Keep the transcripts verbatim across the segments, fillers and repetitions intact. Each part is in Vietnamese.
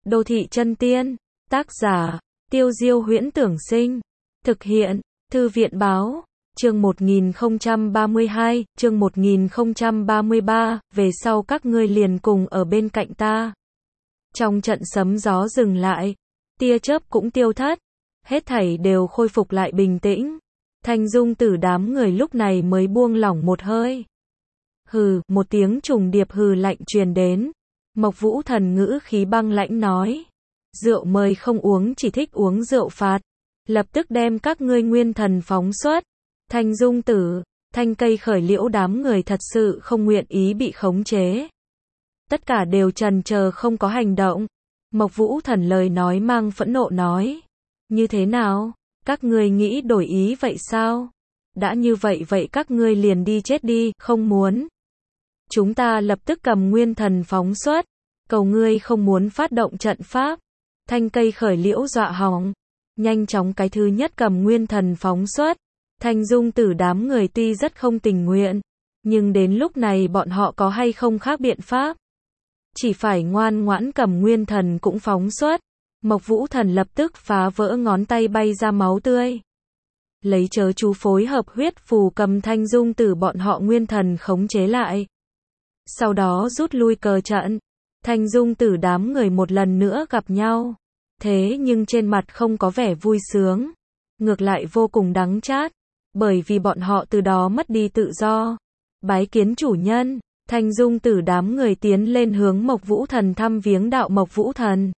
Đô thị chân tiên, tác giả, Tiêu Diêu Huyễn Tưởng Sinh, thực hiện, Thư viện Báo, chương một nghìn không trăm ba mươi hai, chương một nghìn không trăm ba mươi ba, về sau các ngươi liền cùng ở bên cạnh ta. Trong trận sấm gió dừng lại, tia chớp cũng tiêu thất, hết thảy đều khôi phục lại bình tĩnh. Thanh Dung Tử đám người lúc này mới buông lỏng một hơi. Hừ, một tiếng trùng điệp hừ lạnh truyền đến. Mộc Vũ Thần ngữ khí băng lãnh nói, rượu mời không uống, chỉ thích uống rượu phạt, lập tức đem các ngươi nguyên thần phóng xuất. Thanh Dung Tử, Thanh Cây Khởi Liễu đám người thật sự không nguyện ý bị khống chế. Tất cả đều trần chờ không có hành động. Mộc Vũ Thần lời nói mang phẫn nộ nói, như thế nào, các ngươi nghĩ đổi ý vậy sao? Đã như vậy vậy các ngươi liền đi chết đi, không muốn. Chúng ta lập tức cầm nguyên thần phóng xuất, cầu ngươi không muốn phát động trận pháp. Thanh Cây Khởi Liễu dọa hỏng, nhanh chóng cái thứ nhất cầm nguyên thần phóng xuất. Thanh Dung Tử đám người tuy rất không tình nguyện, nhưng đến lúc này bọn họ có hay không khác biện pháp. Chỉ phải ngoan ngoãn cầm nguyên thần cũng phóng xuất. Mộc Vũ Thần lập tức phá vỡ ngón tay bay ra máu tươi. Lấy chớ chú phối hợp huyết phù cầm Thanh Dung Tử bọn họ nguyên thần khống chế lại. Sau đó rút lui cờ trận. Thanh Dung Tử đám người một lần nữa gặp nhau. Thế nhưng trên mặt không có vẻ vui sướng. Ngược lại vô cùng đắng chát. Bởi vì bọn họ từ đó mất đi tự do. Bái kiến chủ nhân. Thanh Dung Tử đám người tiến lên hướng Mộc Vũ Thần thăm viếng đạo Mộc Vũ Thần.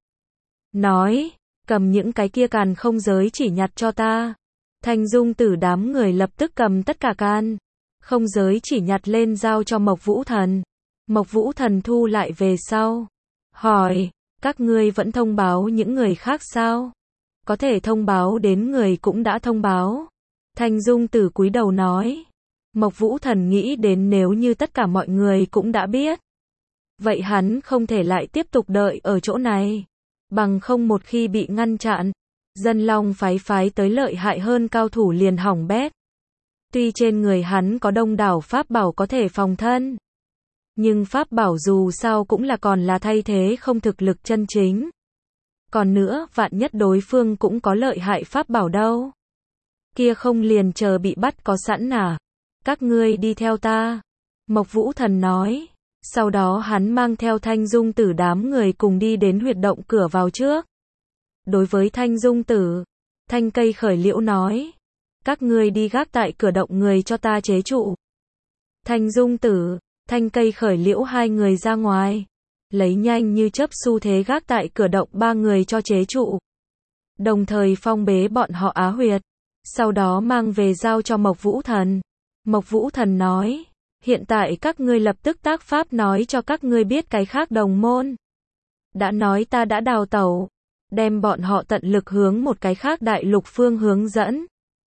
Nói, cầm những cái kia càn không giới chỉ nhặt cho ta. Thanh Dung Tử đám người lập tức cầm tất cả can không giới chỉ nhặt lên giao cho Mộc Vũ Thần. Mộc Vũ Thần thu lại về sau. Hỏi, các ngươi vẫn thông báo những người khác sao? Có thể thông báo đến người cũng đã thông báo. Thanh Dung Tử cúi đầu nói. Mộc Vũ Thần nghĩ đến nếu như tất cả mọi người cũng đã biết. Vậy hắn không thể lại tiếp tục đợi ở chỗ này. Bằng không một khi bị ngăn chặn, Dân Long phái phái tới lợi hại hơn cao thủ liền hỏng bét. Tuy trên người hắn có đông đảo pháp bảo có thể phòng thân, nhưng pháp bảo dù sao cũng là còn là thay thế không thực lực chân chính. Còn nữa, vạn nhất đối phương cũng có lợi hại pháp bảo đâu. Kia không liền chờ bị bắt có sẵn à? Các ngươi đi theo ta. Mộc Vũ Thần nói. Sau đó hắn mang theo Thanh Dung Tử đám người cùng đi đến huyệt động cửa vào trước. Đối với Thanh Dung Tử, Thanh Cây Khởi Liễu nói. Các ngươi đi gác tại cửa động người cho ta chế trụ. Thanh Dung Tử, Thanh Cây Khởi Liễu hai người ra ngoài. Lấy nhanh như chớp xu thế gác tại cửa động ba người cho chế trụ. Đồng thời phong bế bọn họ á huyệt. Sau đó mang về giao cho Mộc Vũ Thần. Mộc Vũ Thần nói. Hiện tại các ngươi lập tức tác pháp nói cho các ngươi biết cái khác đồng môn. Đã nói ta đã đào tẩu. Đem bọn họ tận lực hướng một cái khác đại lục phương hướng dẫn.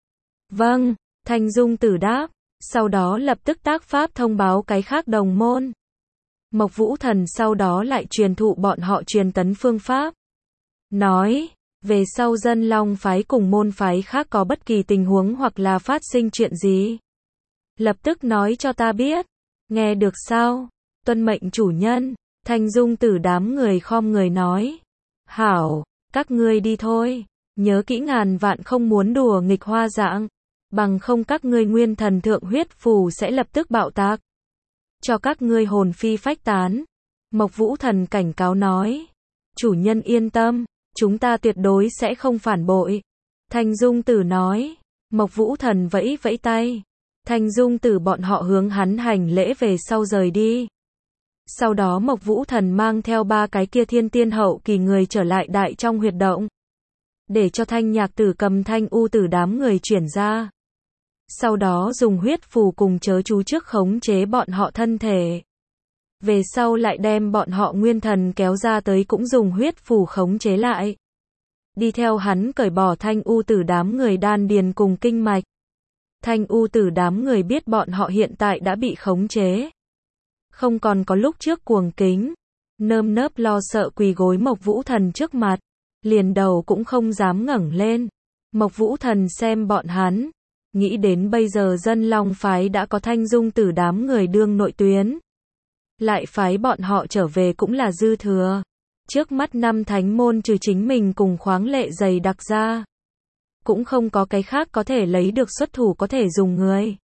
Vâng, Thanh Dung Tử đáp. Sau đó lập tức tác pháp thông báo cái khác đồng môn. Mộc Vũ Thần sau đó lại truyền thụ bọn họ truyền tấn phương pháp. Nói, về sau Dân Long phái cùng môn phái khác có bất kỳ tình huống hoặc là phát sinh chuyện gì. Lập tức nói cho ta biết. Nghe được sao? Tuân mệnh chủ nhân. Thanh Dung Tử đám người khom người nói. Hảo, các ngươi đi thôi. Nhớ kỹ ngàn vạn không muốn đùa nghịch hoa dạng. Bằng không các ngươi nguyên thần thượng huyết phù sẽ lập tức bạo tạc. Cho các ngươi hồn phi phách tán. Mộc Vũ Thần cảnh cáo nói. Chủ nhân yên tâm, chúng ta tuyệt đối sẽ không phản bội. Thanh Dung Tử nói. Mộc Vũ Thần vẫy vẫy tay. Thanh Dung Tử bọn họ hướng hắn hành lễ về sau rời đi. Sau đó Mộc Vũ Thần mang theo ba cái kia thiên tiên hậu kỳ người trở lại đại trong huyệt động. Để cho Thanh Nhạc Tử cầm Thanh U Tử đám người chuyển ra. Sau đó dùng huyết phù cùng chớ chú trước khống chế bọn họ thân thể. Về sau lại đem bọn họ nguyên thần kéo ra tới cũng dùng huyết phù khống chế lại. Đi theo hắn cởi bỏ Thanh U Tử đám người đan điền cùng kinh mạch. Thanh U Tử đám người biết bọn họ hiện tại đã bị khống chế. Không còn có lúc trước cuồng kính. Nơm nớp lo sợ quỳ gối Mộc Vũ Thần trước mặt. Liền đầu cũng không dám ngẩng lên. Mộc Vũ Thần xem bọn hắn. Nghĩ đến bây giờ Dân Long phái đã có Thanh Dung Tử đám người đương nội tuyến. Lại phái bọn họ trở về cũng là dư thừa. Trước mắt năm thánh môn trừ chính mình cùng khoáng lệ dày đặc ra, cũng không có cái khác có thể lấy được xuất thủ có thể dùng người.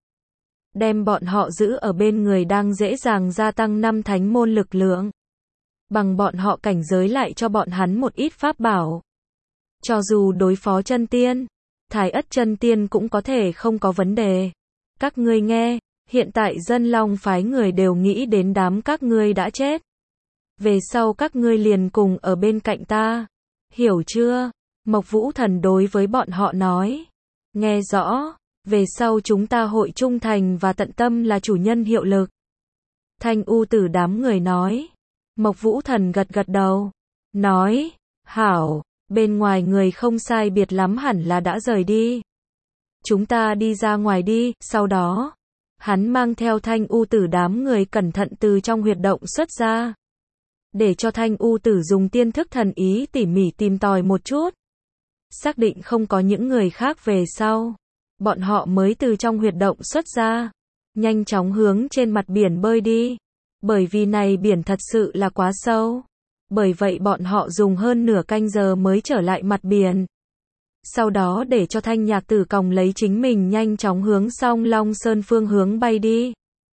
Đem bọn họ giữ ở bên người đang dễ dàng gia tăng năm thánh môn lực lượng. Bằng bọn họ cảnh giới lại cho bọn hắn một ít pháp bảo. Cho dù đối phó chân tiên, Thái Ất chân tiên cũng có thể không có vấn đề. Các ngươi nghe, hiện tại dân Long phái người đều nghĩ đến đám các ngươi đã chết. Về sau các ngươi liền cùng ở bên cạnh ta. Hiểu chưa? Mộc Vũ Thần đối với bọn họ nói. Nghe rõ, về sau chúng ta hội trung thành và tận tâm là chủ nhân hiệu lực. Thanh U Tử đám người nói. Mộc Vũ Thần gật gật đầu. Nói, hảo, bên ngoài người không sai biệt lắm hẳn là đã rời đi. Chúng ta đi ra ngoài đi, sau đó, hắn mang theo Thanh U Tử đám người cẩn thận từ trong huyệt động xuất ra. Để cho Thanh U Tử dùng tiên thức thần ý tỉ mỉ tìm tòi một chút. Xác định không có những người khác về sau. Bọn họ mới từ trong huyệt động xuất ra. Nhanh chóng hướng trên mặt biển bơi đi. Bởi vì này biển thật sự là quá sâu. Bởi vậy bọn họ dùng hơn nửa canh giờ mới trở lại mặt biển. Sau đó để cho Thanh Nhạc Tử còng lấy chính mình nhanh chóng hướng Song Long Sơn phương hướng bay đi.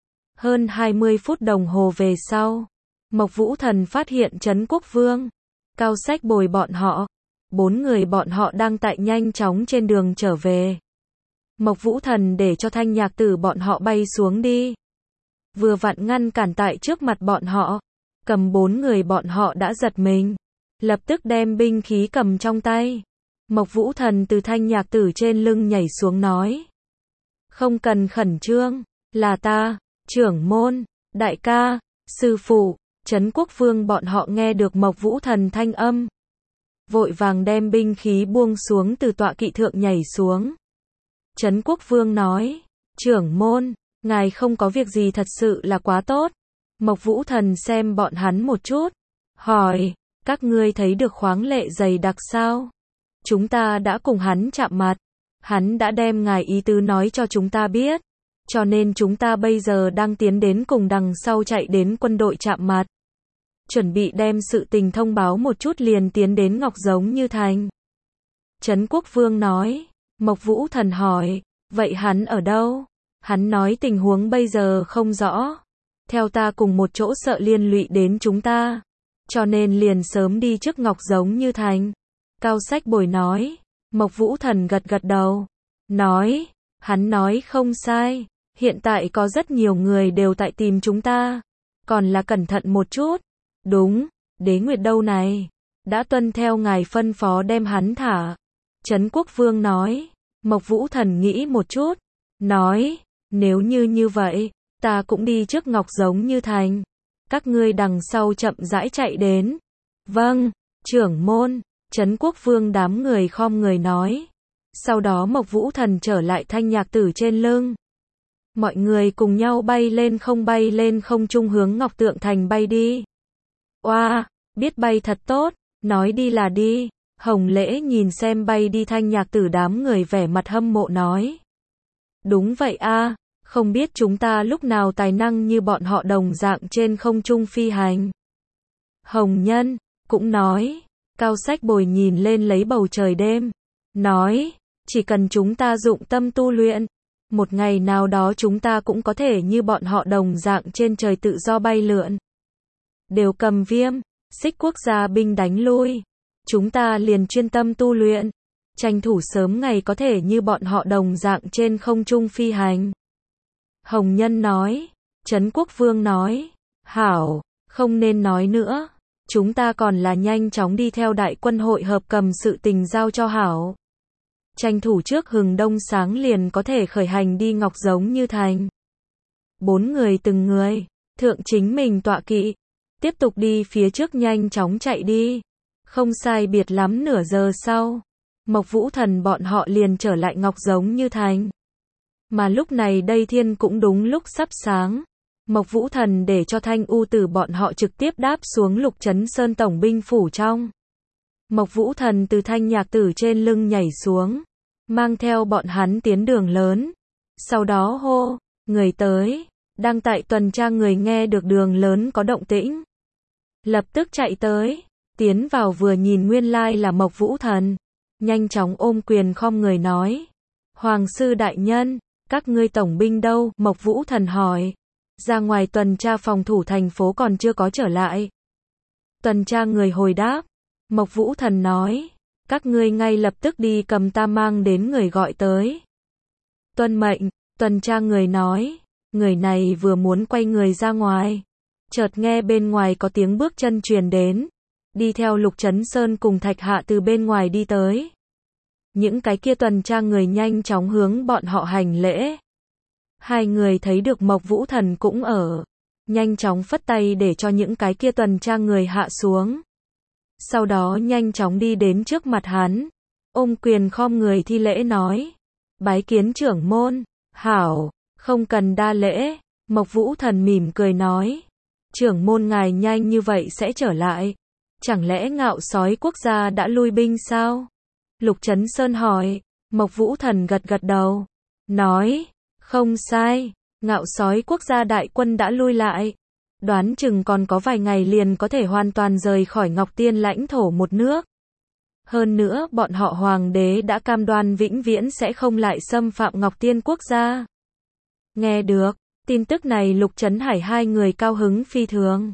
Hơn hai mươi phút đồng hồ về sau, Mộc Vũ Thần phát hiện Trấn Quốc Vương, Cao Sách Bồi bọn họ. Bốn người bọn họ đang tại nhanh chóng trên đường trở về. Mộc Vũ Thần để cho Thanh Nhạc Tử bọn họ bay xuống đi. Vừa vặn ngăn cản tại trước mặt bọn họ. Cầm bốn người bọn họ đã giật mình. Lập tức đem binh khí cầm trong tay. Mộc Vũ Thần từ Thanh Nhạc Tử trên lưng nhảy xuống nói. Không cần khẩn trương, là ta, trưởng môn, đại ca, sư phụ, Trấn Quốc Vương bọn họ nghe được Mộc Vũ Thần thanh âm. Vội vàng đem binh khí buông xuống từ tọa kỵ thượng nhảy xuống. Trấn Quốc Vương nói, trưởng môn, ngài không có việc gì thật sự là quá tốt. Mộc Vũ Thần xem bọn hắn một chút, hỏi, các ngươi thấy được khoáng lệ dày đặc sao? Chúng ta đã cùng hắn chạm mặt, hắn đã đem ngài ý tứ nói cho chúng ta biết, cho nên chúng ta bây giờ đang tiến đến cùng đằng sau chạy đến quân đội chạm mặt. Chuẩn bị đem sự tình thông báo một chút liền tiến đến Ngọc Giống Như Thành. Trấn Quốc Vương nói, Mộc Vũ Thần hỏi, vậy hắn ở đâu? Hắn nói tình huống bây giờ không rõ. Theo ta cùng một chỗ sợ liên lụy đến chúng ta. Cho nên liền sớm đi trước Ngọc Giống Như Thành. Cao Sách Bồi nói, Mộc Vũ Thần gật gật đầu. Nói, hắn nói không sai. Hiện tại có rất nhiều người đều tại tìm chúng ta. Còn là cẩn thận một chút. Đúng, Đế Nguyệt đâu này? Đã tuân theo ngài phân phó đem hắn thả. Trấn Quốc Vương nói. Mộc Vũ Thần nghĩ một chút. Nói, nếu như như vậy, ta cũng đi trước Ngọc Giống Như Thành. Các ngươi đằng sau chậm rãi chạy đến. Vâng, trưởng môn. Trấn Quốc Vương đám người khom người nói. Sau đó Mộc Vũ Thần trở lại Thanh Nhạc Tử trên lưng. Mọi người cùng nhau bay lên không bay lên không trung hướng Ngọc Tượng Thành bay đi. Oa, wow, biết bay thật tốt, nói đi là đi. Hồng Lễ nhìn xem bay đi Thanh Nhạc Tử đám người vẻ mặt hâm mộ nói. Đúng vậy a, không biết chúng ta lúc nào tài năng như bọn họ đồng dạng trên không trung phi hành. Hồng Nhân cũng nói. Cao Sách Bồi nhìn lên lấy bầu trời đêm. Nói, chỉ cần chúng ta dụng tâm tu luyện, một ngày nào đó chúng ta cũng có thể như bọn họ đồng dạng trên trời tự do bay lượn. Đều cầm Viêm, Xích quốc gia binh đánh lui. Chúng ta liền chuyên tâm tu luyện. Tranh thủ sớm ngày có thể như bọn họ đồng dạng trên không trung phi hành. Hồng Nhân nói. Trấn Quốc Vương nói. Hảo, không nên nói nữa. Chúng ta còn là nhanh chóng đi theo đại quân hội hợp cầm sự tình giao cho hảo. Tranh thủ trước hừng đông sáng liền có thể khởi hành đi Ngọc Giống Như Thành. Bốn người từng người, thượng chính mình tọa kỵ. Tiếp tục đi phía trước nhanh chóng chạy đi. Không sai biệt lắm nửa giờ sau. Mộc Vũ Thần bọn họ liền trở lại Ngọc Giống Như Thành. Mà lúc này đây thiên cũng đúng lúc sắp sáng. Mộc Vũ Thần để cho Thanh U Tử bọn họ trực tiếp đáp xuống Lục Trấn Sơn tổng binh phủ trong. Mộc Vũ Thần từ Thanh Nhạc Tử trên lưng nhảy xuống, mang theo bọn hắn tiến đường lớn. Sau đó hô, người tới, đang tại tuần tra người nghe được đường lớn có động tĩnh. Lập tức chạy tới, Tiến vào vừa nhìn nguyên lai là Mộc Vũ Thần. Nhanh chóng ôm quyền khom người nói. Hoàng sư đại nhân, các ngươi tổng binh đâu? Mộc Vũ Thần hỏi. Ra ngoài tuần tra phòng thủ thành phố còn chưa có trở lại. Tuần tra người hồi đáp. Mộc Vũ Thần nói. Các ngươi ngay lập tức đi cầm ta mang đến người gọi tới. Tuân mệnh, tuần tra người nói. Người này vừa muốn quay người ra ngoài. Chợt nghe bên ngoài có tiếng bước chân truyền đến. Đi theo Lục Chấn Sơn cùng Thạch Hạ từ bên ngoài đi tới. Những cái kia tuần tra người nhanh chóng hướng bọn họ hành lễ. Hai người thấy được Mộc Vũ Thần cũng ở. Nhanh chóng phất tay để cho những cái kia tuần tra người hạ xuống. Sau đó nhanh chóng đi đến trước mặt hắn. Ôm quyền khom người thi lễ nói. Bái kiến trưởng môn. Hảo, không cần đa lễ. Mộc Vũ Thần mỉm cười nói. Trưởng môn ngài nhanh như vậy sẽ trở lại. Chẳng lẽ Ngạo Sói quốc gia đã lui binh sao? Lục Chấn Sơn hỏi. Mộc Vũ Thần gật gật đầu. Nói. Không sai. Ngạo Sói quốc gia đại quân đã lui lại. Đoán chừng còn có vài ngày liền có thể hoàn toàn rời khỏi Ngọc Tiên lãnh thổ một nước. Hơn nữa bọn họ hoàng đế đã cam đoan vĩnh viễn sẽ không lại xâm phạm Ngọc Tiên quốc gia. Nghe được tin tức này Lục Trấn Hải hai người cao hứng phi thường.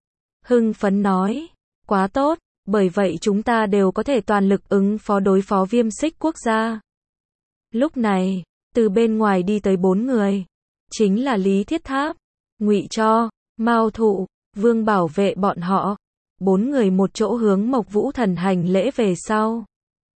Hưng phấn nói. Quá tốt, bởi vậy chúng ta đều có thể toàn lực ứng phó đối phó Viêm Xích quốc gia. Lúc này, từ bên ngoài đi tới bốn người. Chính là Lý Thiết Tháp, Ngụy Cho, Mao Thụ, Vương bảo vệ bọn họ. Bốn người một chỗ hướng Mộc Vũ Thần hành lễ về sau.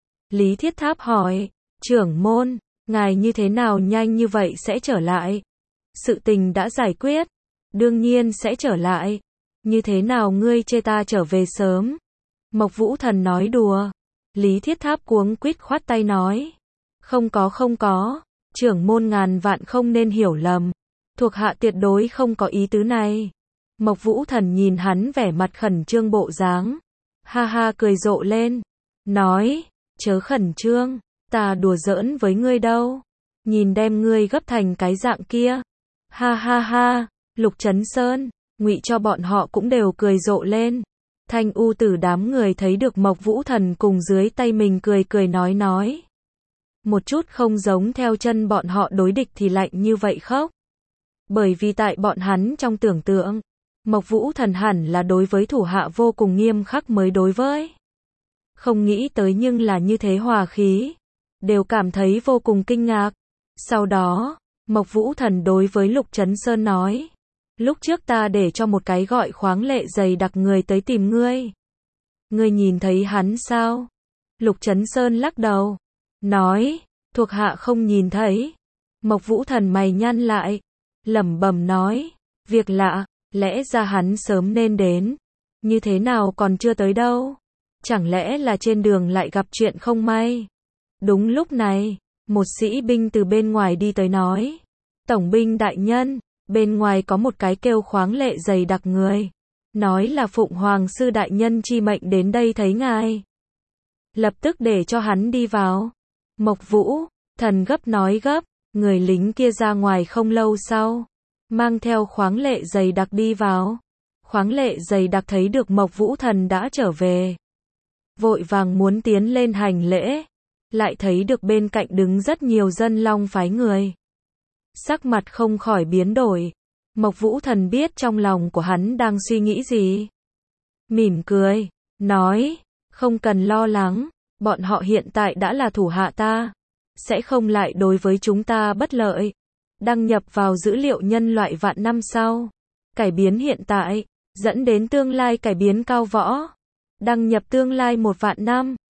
Lý Thiết Tháp hỏi, trưởng môn, ngài như thế nào nhanh như vậy sẽ trở lại? Sự tình đã giải quyết, đương nhiên sẽ trở lại. Như thế nào ngươi chê ta trở về sớm? Mộc Vũ Thần nói đùa. Lý Thiết Tháp cuống quýt khoát tay nói. Không có không có, trưởng môn ngàn vạn không nên hiểu lầm. Thuộc hạ tuyệt đối không có ý tứ này. Mộc Vũ Thần nhìn hắn vẻ mặt khẩn trương bộ dáng. Ha ha cười rộ lên. Nói, chớ khẩn trương, ta đùa giỡn với ngươi đâu. Nhìn đem ngươi gấp thành cái dạng kia. Ha ha ha, Lục Chấn Sơn, Ngụy Cho bọn họ cũng đều cười rộ lên. Thanh U Tử đám người thấy được Mộc Vũ Thần cùng dưới tay mình cười cười nói nói. Một chút không giống theo chân bọn họ đối địch thì lạnh như vậy khóc. Bởi vì tại bọn hắn trong tưởng tượng, Mộc Vũ Thần hẳn là đối với thủ hạ vô cùng nghiêm khắc mới đối với. Không nghĩ tới nhưng là như thế hòa khí. Đều cảm thấy vô cùng kinh ngạc. Sau đó, Mộc Vũ Thần đối với Lục Chấn Sơn nói. Lúc trước ta để cho một cái gọi Khoáng Lệ dày đặc người tới tìm ngươi. Ngươi nhìn thấy hắn sao? Lục Chấn Sơn lắc đầu. Nói, thuộc hạ không nhìn thấy. Mộc Vũ Thần mày nhăn lại. Lẩm bẩm nói, việc lạ, lẽ ra hắn sớm nên đến. Như thế nào còn chưa tới đâu? Chẳng lẽ là trên đường lại gặp chuyện không may? Đúng lúc này, một sĩ binh từ bên ngoài đi tới nói. Tổng binh đại nhân, bên ngoài có một cái kêu Khoáng Lệ dày đặc người. Nói là Phụng Hoàng sư đại nhân chi mệnh đến đây thấy ngài. Lập tức để cho hắn đi vào. Mộc Vũ Thần gấp nói gấp, người lính kia ra ngoài không lâu sau. Mang theo Khoáng Lệ dày đặc đi vào. Khoáng Lệ dày đặc thấy được Mộc Vũ Thần đã trở về. Vội vàng muốn tiến lên hành lễ. Lại thấy được bên cạnh đứng rất nhiều dân Long phái người. Sắc mặt không khỏi biến đổi. Mộc Vũ Thần biết trong lòng của hắn đang suy nghĩ gì. Mỉm cười, nói, không cần lo lắng, bọn họ hiện tại đã là thủ hạ ta. Sẽ không lại đối với chúng ta bất lợi. Đăng nhập vào dữ liệu nhân loại vạn năm sau. Cải biến hiện tại, dẫn đến tương lai cải biến cao võ. Đăng nhập tương lai một vạn năm.